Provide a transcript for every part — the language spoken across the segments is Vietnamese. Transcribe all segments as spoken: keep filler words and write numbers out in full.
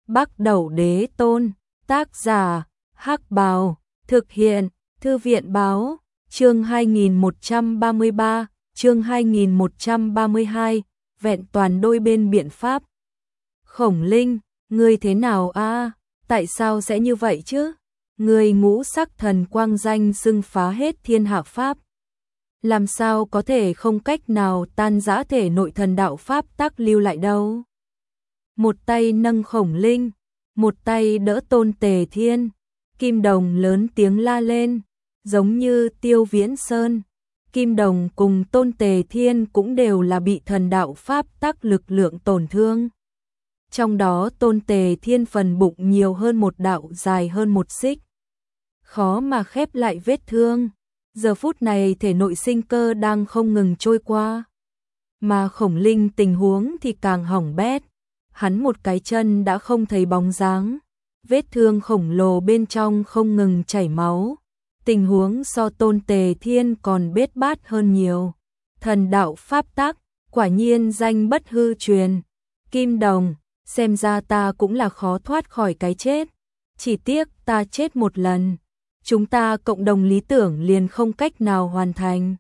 Bắc Đẩu Đế Tôn, tác giả, Hắc Bào, thực hiện, Thư viện báo, chương hai nghìn một trăm ba mươi ba, chương hai nghìn một trăm ba mươi hai, vẹn toàn đôi bên biện pháp. Khổng Linh, ngươi thế nào a? Tại sao sẽ như vậy chứ? Ngươi ngũ sắc thần quang danh xưng phá hết thiên hạ pháp. Làm sao có thể không cách nào tan rã thể nội thần đạo pháp tắc lưu lại đâu? Một tay nâng Khổng Linh, một tay đỡ Tôn Tề Thiên, Kim Đồng lớn tiếng la lên, giống như Tiêu Viễn Sơn. Kim Đồng cùng Tôn Tề Thiên cũng đều là bị thần đạo pháp tắc lực lượng tổn thương. Trong đó Tôn Tề Thiên phần bụng nhiều hơn một đạo dài hơn một xích. Khó mà khép lại vết thương. Giờ phút này thể nội sinh cơ đang không ngừng trôi qua. Mà Khổng Linh tình huống thì càng hỏng bét. Hắn một cái chân đã không thấy bóng dáng. Vết thương khổng lồ bên trong không ngừng chảy máu. Tình huống so Tôn Tề Thiên còn bết bát hơn nhiều. Thần đạo pháp tắc, quả nhiên danh bất hư truyền. Kim Đồng, xem ra ta cũng là khó thoát khỏi cái chết. Chỉ tiếc ta chết một lần. Chúng ta cộng đồng lý tưởng liền không cách nào hoàn thành.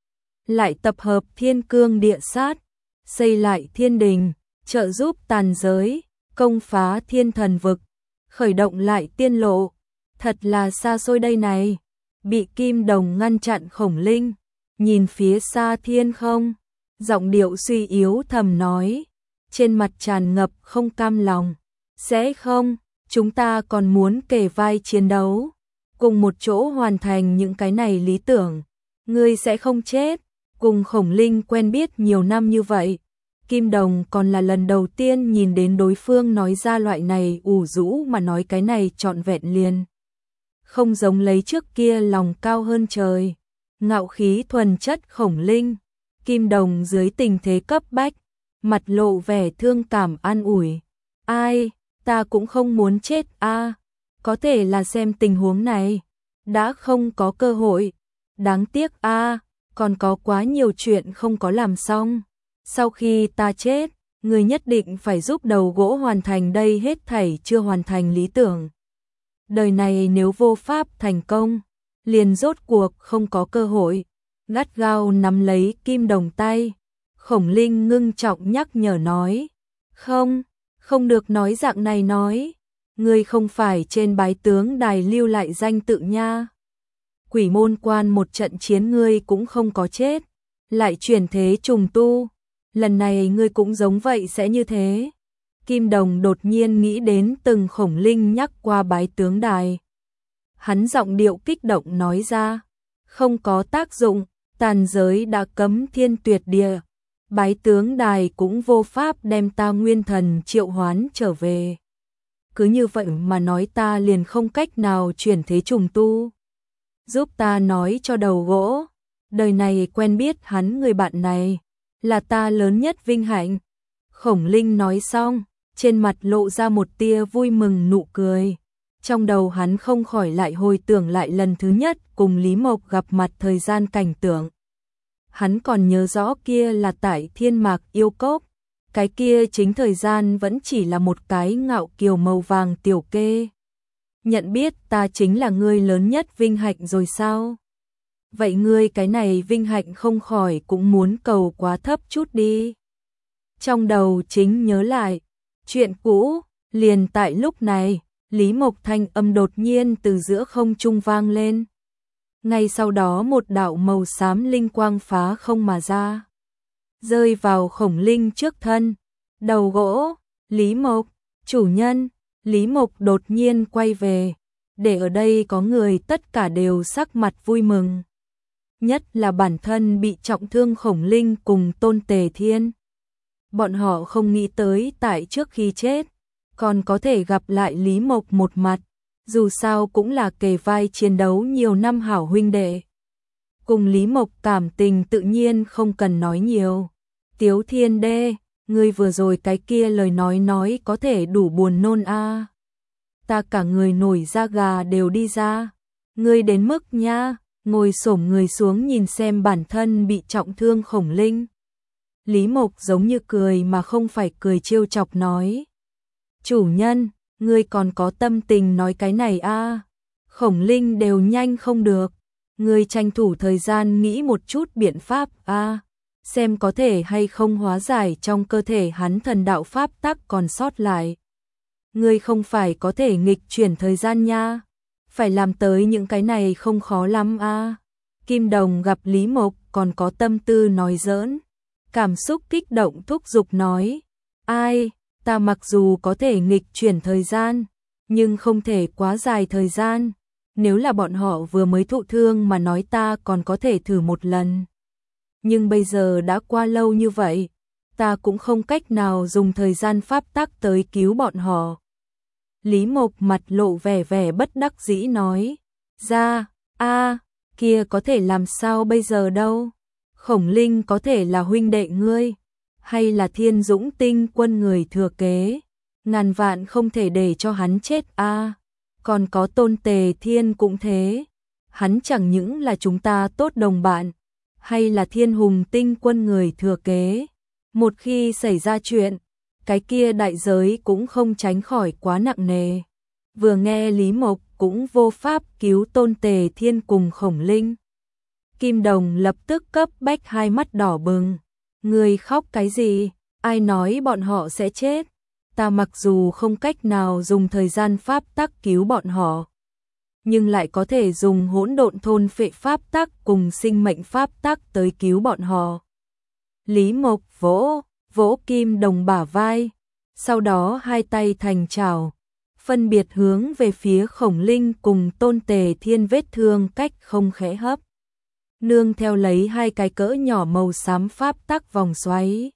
Lại tập hợp thiên cương địa sát, xây lại thiên đình, trợ giúp tàn giới, công phá thiên thần vực, khởi động lại tiên lộ. Thật là xa xôi đây này. Bị Kim Đồng ngăn chặn Khổng Linh, nhìn phía xa thiên không, giọng điệu suy yếu thầm nói, trên mặt tràn ngập không cam lòng. Sẽ không, chúng ta còn muốn kề vai chiến đấu, cùng một chỗ hoàn thành những cái này lý tưởng. Ngươi sẽ không chết. Cùng Khổng Linh quen biết nhiều năm như vậy, Kim Đồng còn là lần đầu tiên nhìn đến đối phương nói ra loại này ủ rũ mà nói cái này trọn vẹn liền. Không giống lấy trước kia lòng cao hơn trời, ngạo khí thuần chất Khổng Linh. Kim Đồng dưới tình thế cấp bách, mặt lộ vẻ thương cảm an ủi. Ai, ta cũng không muốn chết a, có thể là xem tình huống này, đã không có cơ hội. Đáng tiếc a, còn có quá nhiều chuyện không có làm xong. Sau khi ta chết, người nhất định phải giúp đầu gỗ hoàn thành đây hết thảy chưa hoàn thành lý tưởng. Đời này nếu vô pháp thành công, liền rốt cuộc không có cơ hội. Gắt gao nắm lấy Kim Đồng tay, Khổng Linh ngưng trọng nhắc nhở nói. Không, không được nói dạng này nói. Ngươi không phải trên bái tướng đài lưu lại danh tự nha. Quỷ môn quan một trận chiến ngươi cũng không có chết, lại chuyển thế trùng tu. Lần này ngươi cũng giống vậy sẽ như thế. Kim Đồng đột nhiên nghĩ đến từng Khổng Linh nhắc qua bái tướng đài. Hắn giọng điệu kích động nói ra, không có tác dụng, tàn giới đã cấm thiên tuyệt địa. Bái tướng đài cũng vô pháp đem ta nguyên thần triệu hoán trở về. Cứ như vậy mà nói ta liền không cách nào chuyển thế trùng tu. Giúp ta nói cho đầu gỗ, đời này quen biết hắn người bạn này, là ta lớn nhất vinh hạnh. Khổng Linh nói xong, trên mặt lộ ra một tia vui mừng nụ cười. Trong đầu hắn không khỏi lại hồi tưởng lại lần thứ nhất cùng Lý Mộc gặp mặt thời gian cảnh tượng. Hắn còn nhớ rõ kia là tại Thiên Mạc Yêu Cốc, cái kia chính thời gian vẫn chỉ là một cái ngạo kiều màu vàng tiểu kê. Nhận biết ta chính là ngươi lớn nhất vinh hạnh rồi sao? Vậy ngươi cái này vinh hạnh không khỏi cũng muốn cầu quá thấp chút đi. Trong đầu chính nhớ lại chuyện cũ, liền tại lúc này, Lý Mộc thanh âm đột nhiên từ giữa không trung vang lên. Ngay sau đó một đạo màu xám linh quang phá không mà ra, rơi vào Khổng Linh trước thân. Đầu gỗ, Lý Mộc, chủ nhân. Lý Mộc đột nhiên quay về, để ở đây có người tất cả đều sắc mặt vui mừng. Nhất là bản thân bị trọng thương Khổng Linh cùng Tôn Tề Thiên. Bọn họ không nghĩ tới tại trước khi chết, còn có thể gặp lại Lý Mộc một mặt, dù sao cũng là kề vai chiến đấu nhiều năm hảo huynh đệ. Cùng Lý Mộc cảm tình tự nhiên không cần nói nhiều. Tiếu Thiên Đê, ngươi vừa rồi cái kia lời nói nói có thể đủ buồn nôn a. À. Ta cả người nổi da gà đều đi ra. Ngươi đến mức nha, ngồi xổm người xuống nhìn xem bản thân bị trọng thương Khổng Linh. Lý Mộc giống như cười mà không phải cười trêu chọc nói. Chủ nhân, Ngươi còn có tâm tình nói cái này a? À? Khổng Linh đều nhanh không được. Ngươi tranh thủ thời gian nghĩ một chút biện pháp a, à? Xem có thể hay không hóa giải trong cơ thể hắn thần đạo pháp tắc còn sót lại. Ngươi không phải có thể nghịch chuyển thời gian nha. Phải làm tới những cái này không khó lắm a. À? Kim Đồng gặp Lý Mộc còn có tâm tư nói giỡn, cảm xúc kích động thúc giục nói, ai, ta mặc dù có thể nghịch chuyển thời gian, nhưng không thể quá dài thời gian, nếu là bọn họ vừa mới thụ thương mà nói ta còn có thể thử một lần. Nhưng bây giờ đã qua lâu như vậy, ta cũng không cách nào dùng thời gian pháp tắc tới cứu bọn họ. Lý Mộc mặt lộ vẻ vẻ bất đắc dĩ nói, ra, a, kia có thể làm sao bây giờ đâu? Khổng Linh có thể là huynh đệ ngươi, hay là Thiên Dũng Tinh quân người thừa kế, ngàn vạn không thể để cho hắn chết a. À, còn có Tôn Tề Thiên cũng thế, hắn chẳng những là chúng ta tốt đồng bạn, hay là Thiên Hùng Tinh quân người thừa kế, một khi xảy ra chuyện, cái kia đại giới cũng không tránh khỏi quá nặng nề. Vừa nghe Lý Mộc cũng vô pháp cứu Tôn Tề Thiên cùng Khổng Linh, Kim Đồng lập tức cấp bách hai mắt đỏ bừng. Người khóc cái gì? Ai nói bọn họ sẽ chết? Ta mặc dù không cách nào dùng thời gian pháp tắc cứu bọn họ, nhưng lại có thể dùng hỗn độn thôn phệ pháp tắc cùng sinh mệnh pháp tắc tới cứu bọn họ. Lý Mộc vỗ, vỗ Kim Đồng bả vai, sau đó hai tay thành chảo, phân biệt hướng về phía Khổng Linh cùng Tôn Tề Thiên vết thương cách không khẽ hấp. Nương theo lấy hai cái cỡ nhỏ màu xám pháp tắc vòng xoáy.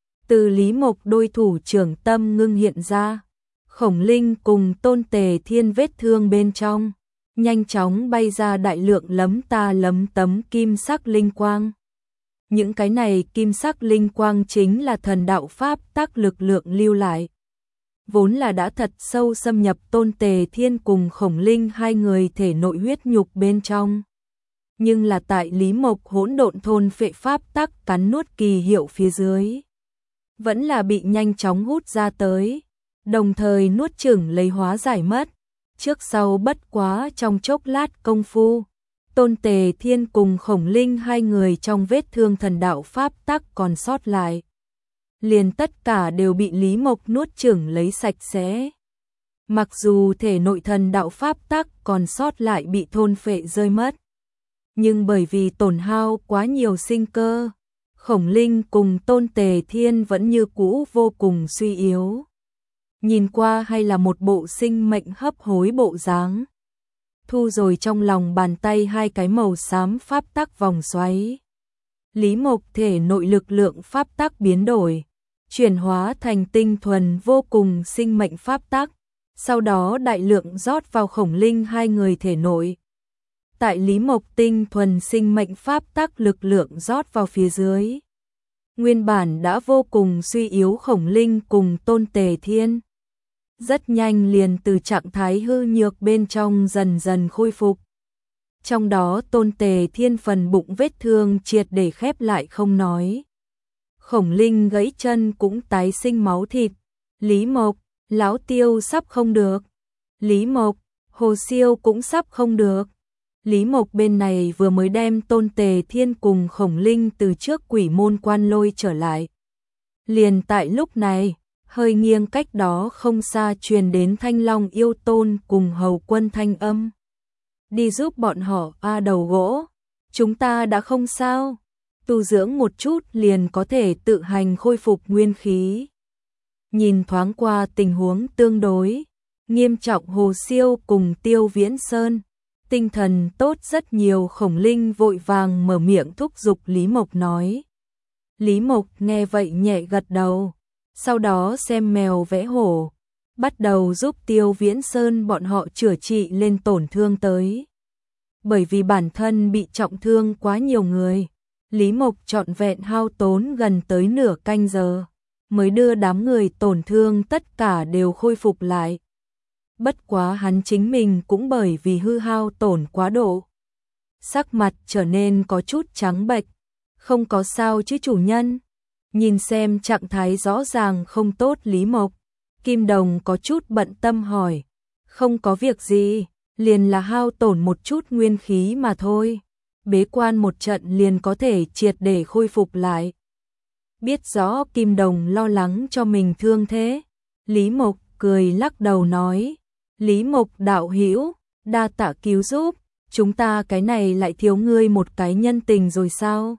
Từ Lý Mộc đôi thủ trưởng tâm ngưng hiện ra, Khổng Linh cùng Tôn Tề Thiên vết thương bên trong, nhanh chóng bay ra đại lượng lấm ta lấm tấm kim sắc linh quang. Những cái này kim sắc linh quang chính là thần đạo pháp tắc lực lượng lưu lại. Vốn là đã thật sâu xâm nhập Tôn Tề Thiên cùng Khổng Linh hai người thể nội huyết nhục bên trong. Nhưng là tại Lý Mộc hỗn độn thôn phệ pháp tắc cắn nuốt kỳ hiệu phía dưới, vẫn là bị nhanh chóng hút ra tới, đồng thời nuốt chửng lấy hóa giải mất. Trước sau bất quá trong chốc lát công phu, Tôn Tề Thiên cùng Khổng Linh hai người trong vết thương thần đạo pháp tắc còn sót lại, liền tất cả đều bị Lý Mộc nuốt chửng lấy sạch sẽ. Mặc dù thể nội thần đạo pháp tắc còn sót lại bị thôn phệ rơi mất, nhưng bởi vì tổn hao quá nhiều sinh cơ, Khổng Linh cùng Tôn Tề Thiên vẫn như cũ vô cùng suy yếu. Nhìn qua hay là một bộ sinh mệnh hấp hối bộ dáng. Thu rồi trong lòng bàn tay hai cái màu xám pháp tắc vòng xoáy. Lý Mộc thể nội lực lượng pháp tắc biến đổi, chuyển hóa thành tinh thuần vô cùng sinh mệnh pháp tắc, sau đó đại lượng rót vào Khổng Linh hai người thể nội. Tại Lý Mộc tinh thuần sinh mệnh pháp tắc lực lượng rót vào phía dưới, nguyên bản đã vô cùng suy yếu Khổng Linh cùng Tôn Tề Thiên, rất nhanh liền từ trạng thái hư nhược bên trong dần dần khôi phục. Trong đó Tôn Tề Thiên phần bụng vết thương triệt để khép lại không nói. Khổng Linh gãy chân cũng tái sinh máu thịt. Lý Mộc, Lão Tiêu sắp không được. Lý Mộc, Hồ Siêu cũng sắp không được. Lý Mộc bên này vừa mới đem Tôn Tề Thiên cùng Khổng Linh từ trước quỷ môn quan lôi trở lại. Liền tại lúc này, hơi nghiêng cách đó không xa truyền đến Thanh Long Yêu Tôn cùng Hầu Quân thanh âm. Đi giúp bọn họ a đầu gỗ, chúng ta đã không sao, tu dưỡng một chút liền có thể tự hành khôi phục nguyên khí. Nhìn thoáng qua tình huống tương đối nghiêm trọng Hồ Siêu cùng Tiêu Viễn Sơn, tinh thần tốt rất nhiều. Khổng Linh vội vàng mở miệng thúc giục Lý Mộc nói. Lý Mộc nghe vậy nhẹ gật đầu, sau đó xem mèo vẽ hổ, bắt đầu giúp Tiêu Viễn Sơn bọn họ chữa trị lên tổn thương tới. Bởi vì bản thân bị trọng thương quá nhiều người, Lý Mộc trọn vẹn hao tốn gần tới nửa canh giờ, mới đưa đám người tổn thương tất cả đều khôi phục lại. Bất quá hắn chính mình cũng bởi vì hư hao tổn quá độ, sắc mặt trở nên có chút trắng bệch. Không có sao chứ chủ nhân. Nhìn xem trạng thái rõ ràng không tốt Lý Mộc, Kim Đồng có chút bận tâm hỏi. Không có việc gì, liền là hao tổn một chút nguyên khí mà thôi. Bế quan một trận liền có thể triệt để khôi phục lại. Biết rõ Kim Đồng lo lắng cho mình thương thế, Lý Mộc cười lắc đầu nói. Lý Mộc đạo hữu, đa tạ cứu giúp, chúng ta cái này lại thiếu ngươi một cái nhân tình rồi sao?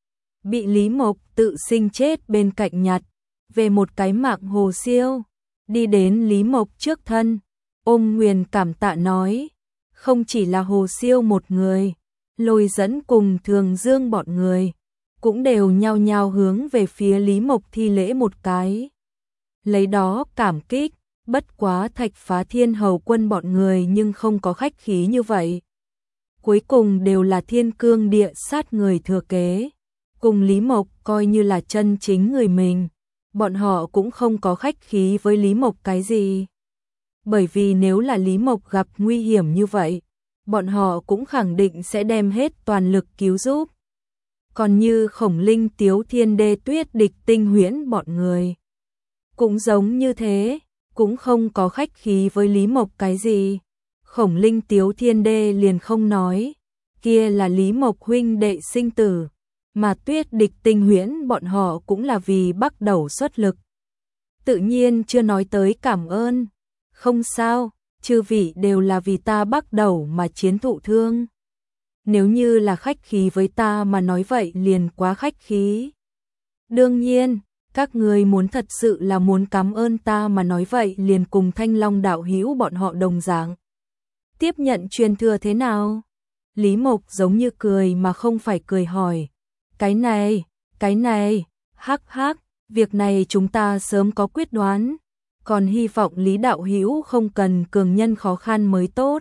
Bị Lý Mộc tự sinh chết bên cạnh nhặt, về một cái mạng Hồ Siêu, đi đến Lý Mộc trước thân, ôm nguyền cảm tạ nói, không chỉ là Hồ Siêu một người, Lôi Dẫn cùng Thường Dương bọn người, cũng đều nhao nhao hướng về phía Lý Mộc thi lễ một cái. Lấy đó cảm kích, bất quá Thạch Phá Thiên hầu quân bọn người nhưng không có khách khí như vậy. Cuối cùng đều là thiên cương địa sát người thừa kế, cùng Lý Mộc coi như là chân chính người mình, bọn họ cũng không có khách khí với Lý Mộc cái gì. Bởi vì nếu là Lý Mộc gặp nguy hiểm như vậy, bọn họ cũng khẳng định sẽ đem hết toàn lực cứu giúp. Còn như Khổng Linh Tiếu Thiên Đê Tuyết Địch Tinh Huyễn bọn người, cũng giống như thế, cũng không có khách khí với Lý Mộc cái gì. Khổng Linh Tiếu Thiên Đê liền không nói, kia là Lý Mộc huynh đệ sinh tử, mà Tuyết Địch Tinh Huyễn bọn họ cũng là vì bắt đầu xuất lực. Tự nhiên chưa nói tới cảm ơn. Không sao, chư vị đều là vì ta bắt đầu mà chiến thụ thương. Nếu như là khách khí với ta mà nói vậy liền quá khách khí. Đương nhiên, các người muốn thật sự là muốn cảm ơn ta mà nói vậy liền cùng Thanh Long đạo hữu bọn họ đồng dạng. Tiếp nhận truyền thừa thế nào? Lý Mộc giống như cười mà không phải cười hỏi. Cái này, cái này, hắc hắc, việc này chúng ta sớm có quyết đoán. Còn hy vọng Lý đạo hữu không cần cường nhân khó khăn mới tốt.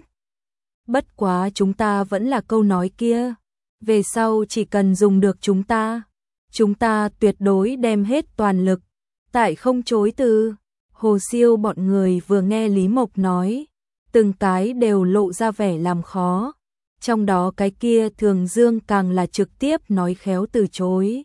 Bất quá chúng ta vẫn là câu nói kia. Về sau chỉ cần dùng được chúng ta, chúng ta tuyệt đối đem hết toàn lực. Tại không chối từ. Hồ Siêu bọn người vừa nghe Lý Mộc nói, từng cái đều lộ ra vẻ làm khó. Trong đó cái kia Thường Dương càng là trực tiếp nói khéo từ chối.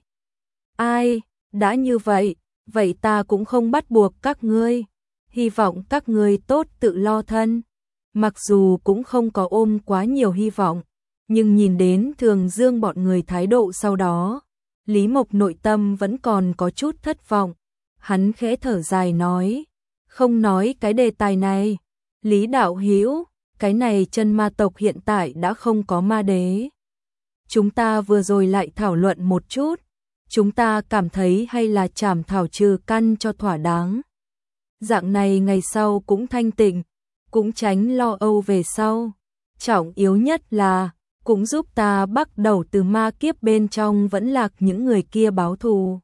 Ai, đã như vậy, vậy ta cũng không bắt buộc các ngươi. Hy vọng các ngươi tốt tự lo thân. Mặc dù cũng không có ôm quá nhiều hy vọng, nhưng nhìn đến Thường Dương bọn người thái độ sau đó, Lý Mộc nội tâm vẫn còn có chút thất vọng. Hắn khẽ thở dài nói, không nói cái đề tài này. Lý đạo hữu, cái này chân ma tộc hiện tại đã không có ma đế. Chúng ta vừa rồi lại thảo luận một chút, chúng ta cảm thấy hay là trảm thảo trừ căn cho thỏa đáng. Dạng này ngày sau cũng thanh tịnh, cũng tránh lo âu về sau. Trọng yếu nhất là, cũng giúp ta bắt đầu từ ma kiếp bên trong vẫn lạc những người kia báo thù.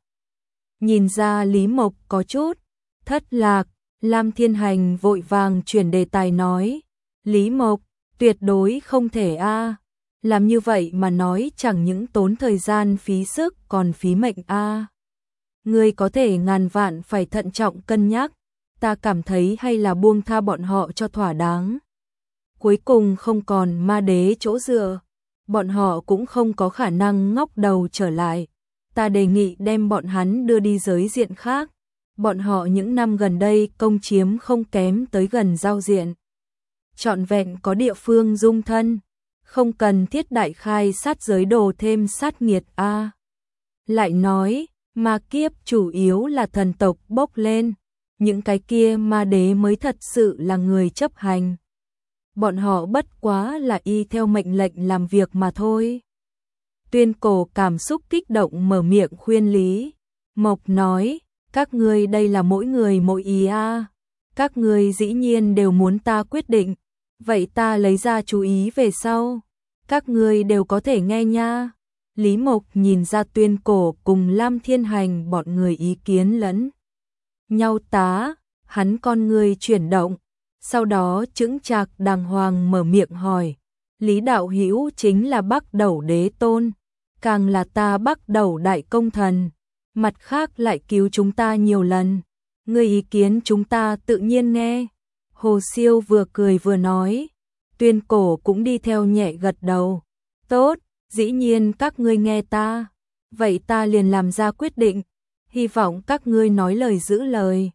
Nhìn ra Lý Mộc có chút thất lạc, Lam Thiên Hành vội vàng chuyển đề tài nói, Lý Mộc, tuyệt đối không thể a, làm như vậy mà nói chẳng những tốn thời gian phí sức còn phí mệnh a. Ngươi có thể ngàn vạn phải thận trọng cân nhắc, ta cảm thấy hay là buông tha bọn họ cho thỏa đáng. Cuối cùng không còn ma đế chỗ dựa, bọn họ cũng không có khả năng ngóc đầu trở lại. Ta đề nghị đem bọn hắn đưa đi giới diện khác. Bọn họ những năm gần đây công chiếm không kém tới gần giao diện. Trọn vẹn có địa phương dung thân, không cần thiết đại khai sát giới đồ thêm sát nghiệt a. Lại nói, ma kiếp chủ yếu là thần tộc bốc lên, những cái kia ma đế mới thật sự là người chấp hành. Bọn họ bất quá là y theo mệnh lệnh làm việc mà thôi. Tuyên Cổ cảm xúc kích động mở miệng khuyên Lý Mộc nói, các ngươi đây là mỗi người mỗi ý a. Các ngươi dĩ nhiên đều muốn ta quyết định, vậy ta lấy ra chú ý về sau. Các ngươi đều có thể nghe nha. Lý Mộc nhìn ra Tuyên Cổ cùng Lam Thiên Hành bọn người ý kiến lẫn nhau tá, hắn con người chuyển động, sau đó chững chạc đàng hoàng mở miệng hỏi, Lý đạo hữu chính là Bắc Đẩu Đế Tôn, càng là ta Bắc Đẩu Đại Công Thần, mặt khác lại cứu chúng ta nhiều lần, ngươi ý kiến chúng ta tự nhiên nghe. Hồ Siêu vừa cười vừa nói, Tuyên Cổ cũng đi theo nhẹ gật đầu, tốt, dĩ nhiên các ngươi nghe ta, vậy ta liền làm ra quyết định, hy vọng các ngươi nói lời giữ lời.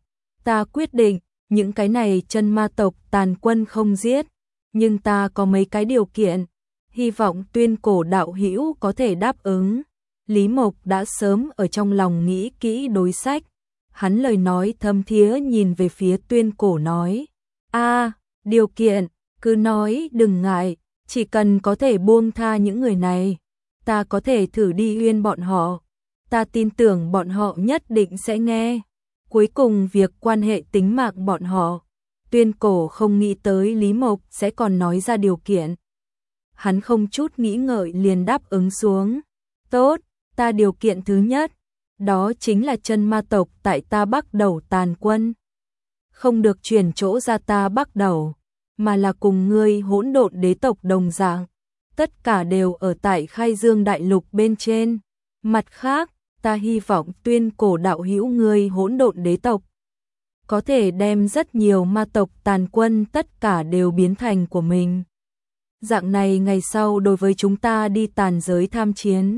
Ta quyết định, những cái này chân ma tộc tàn quân không giết, nhưng ta có mấy cái điều kiện, hy vọng Tuyên Cổ đạo hữu có thể đáp ứng. Lý Mộc đã sớm ở trong lòng nghĩ kỹ đối sách, hắn lời nói thâm thía nhìn về phía Tuyên Cổ nói, a điều kiện, cứ nói đừng ngại, chỉ cần có thể buông tha những người này, ta có thể thử đi uyên bọn họ, ta tin tưởng bọn họ nhất định sẽ nghe. Cuối cùng việc quan hệ tính mạng bọn họ, Tuyên Cổ không nghĩ tới Lý Mộc sẽ còn nói ra điều kiện. Hắn không chút nghĩ ngợi liền đáp ứng xuống. Tốt, ta điều kiện thứ nhất, đó chính là chân ma tộc tại ta Bắc Đầu tàn quân. Không được chuyển chỗ ra ta Bắc Đầu, mà là cùng ngươi hỗn độn đế tộc đồng dạng. Tất cả đều ở tại Khai Dương Đại Lục bên trên. Mặt khác, ta hy vọng Tuyên Cổ đạo hữu ngươi hỗn độn đế tộc có thể đem rất nhiều ma tộc tàn quân tất cả đều biến thành của mình. Dạng này ngày sau đối với chúng ta đi tàn giới tham chiến,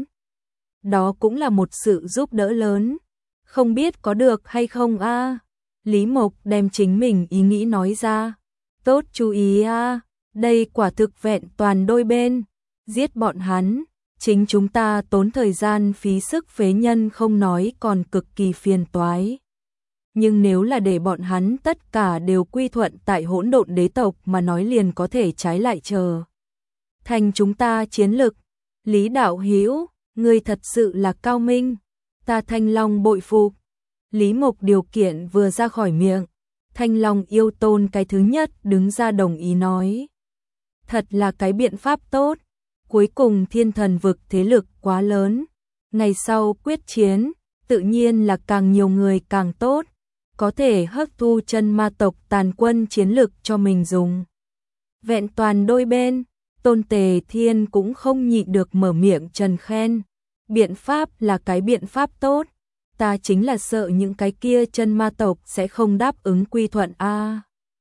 đó cũng là một sự giúp đỡ lớn. Không biết có được hay không a? Lý Mộc đem chính mình ý nghĩ nói ra. Tốt chú ý a, đây quả thực vẹn toàn đôi bên. Giết bọn hắn, chính chúng ta tốn thời gian phí sức phế nhân không nói còn cực kỳ phiền toái. Nhưng nếu là để bọn hắn tất cả đều quy thuận tại hỗn độn đế tộc mà nói liền có thể trái lại chờ thành chúng ta chiến lực. Lý đạo hữu, ngươi thật sự là cao minh, ta Thanh Long bội phục. Lý Mộc điều kiện vừa ra khỏi miệng, Thanh Long yêu tôn cái thứ nhất đứng ra đồng ý nói. Thật là cái biện pháp tốt, cuối cùng thiên thần vực thế lực quá lớn, ngày sau quyết chiến, tự nhiên là càng nhiều người càng tốt, có thể hấp thu chân ma tộc tàn quân chiến lực cho mình dùng. Vẹn toàn đôi bên, Tôn Tề Thiên cũng không nhịn được mở miệng trần khen. Biện pháp là cái biện pháp tốt, ta chính là sợ những cái kia chân ma tộc sẽ không đáp ứng quy thuận a.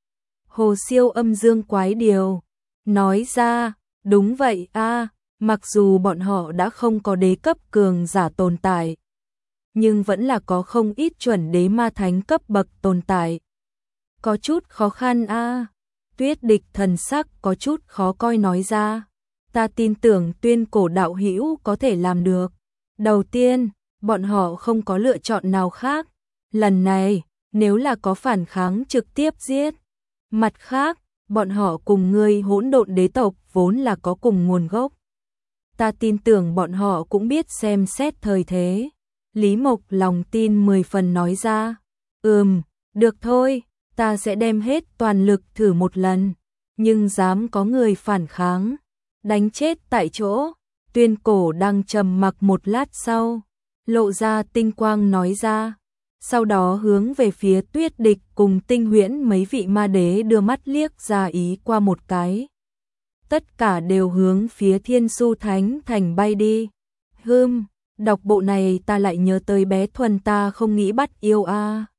Hồ Siêu âm dương quái điều, nói ra, đúng vậy a, mặc dù bọn họ đã không có đế cấp cường giả tồn tại, nhưng vẫn là có không ít chuẩn đế ma thánh cấp bậc tồn tại. Có chút khó khăn a. Tuyết Địch thần sắc có chút khó coi nói ra. Ta tin tưởng Tuyên Cổ đạo hữu có thể làm được. Đầu tiên, bọn họ không có lựa chọn nào khác. Lần này, nếu là có phản kháng trực tiếp giết. Mặt khác, bọn họ cùng ngươi hỗn độn đế tộc vốn là có cùng nguồn gốc. Ta tin tưởng bọn họ cũng biết xem xét thời thế. Lý Mộc lòng tin mười phần nói ra. Ừm, được thôi, ta sẽ đem hết toàn lực thử một lần. Nhưng dám có người phản kháng, đánh chết tại chỗ. Tuyên Cổ đang trầm mặc một lát sau, lộ ra tinh quang nói ra. Sau đó hướng về phía Tuyết Địch cùng Tinh Huyễn mấy vị ma đế đưa mắt liếc ra ý qua một cái. Tất cả đều hướng phía Thiên Su Thánh Thành bay đi. Hừm, đọc bộ này ta lại nhớ tới bé Thuần ta không nghĩ bắt yêu a.